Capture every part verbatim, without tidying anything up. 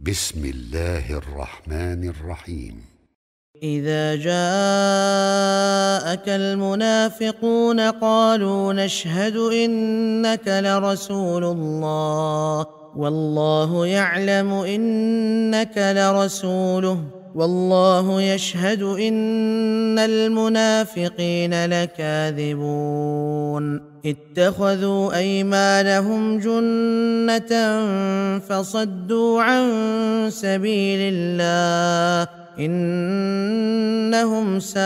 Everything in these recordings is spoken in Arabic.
بسم الله الرحمن الرحيم. إذا جاءك المنافقون قالوا نشهد إنك لرسول الله والله يعلم إنك لرسوله والله يشهد إن المنافقين لكاذبون اتخذوا أيمانهم جنة فصدوا عن سبيل الله إنهم ساء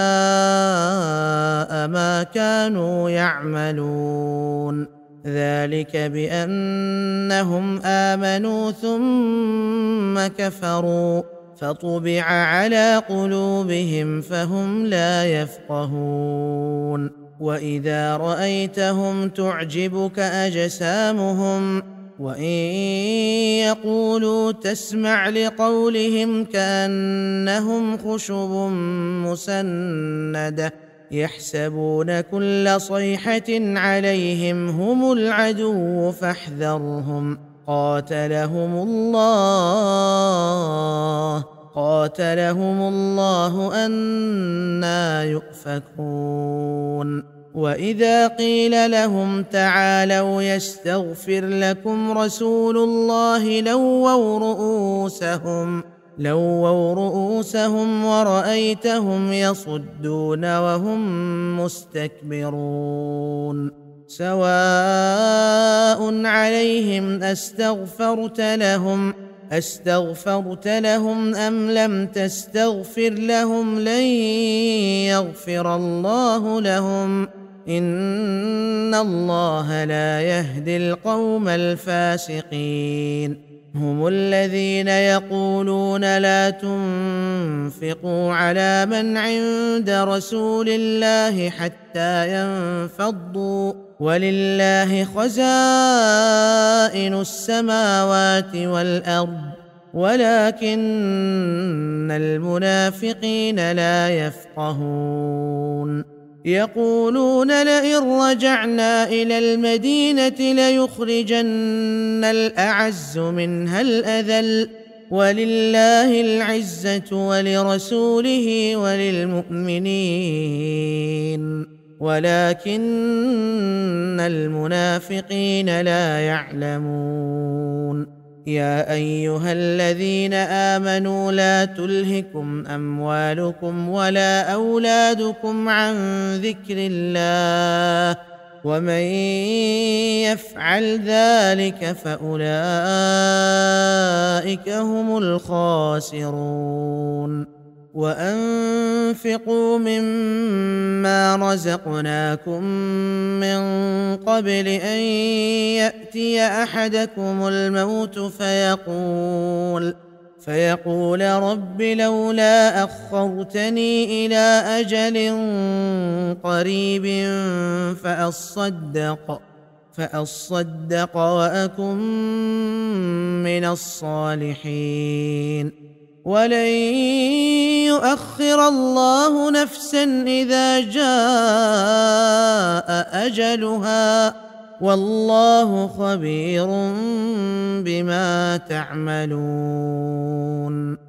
ما كانوا يعملون ذلك بأنهم آمنوا ثم كفروا فطبع على قلوبهم فهم لا يفقهون وإذا رأيتهم تعجبك أجسامهم وإن يقولوا تسمع لقولهم كأنهم خشب مسندة يحسبون كل صيحة عليهم هم العدو فاحذرهم قاتلهم الله قاتلهم الله أنى يؤفكون وإذا قيل لهم تعالوا يستغفر لكم رسول الله لووا رؤوسهم لووا رؤوسهم ورأيتهم يصدون وهم مستكبرون سواء عليهم أستغفرت لهم أستغفرت لهم أم لم تستغفر لهم لن يغفر الله لهم إن الله لا يهدي القوم الفاسقين هم الذين يقولون لا تنفقوا على من عند رسول الله حتى ينفضوا ولله خزائن السماوات والأرض ولكن المنافقين لا يفقهون يقولون لئن رجعنا إلى المدينة ليخرجن الأعز منها الأذل ولله العزة ولرسوله وللمؤمنين ولكن المنافقين لا يعلمون يا أيها الذين آمنوا لا تلهكم أموالكم ولا أولادكم عن ذكر الله ومن يفعل ذلك فأولئك هم الخاسرون وأنفقوا مما رزقناكم من قبل أن يأتي أحدكم الموت فيقول فيقول رب لولا أخرتني إلى أجل قريب فأصدق فأصدق وأكن من الصالحين ولن يؤخر الله نفسا إذا جاء أجلها والله خبير بما تعملون.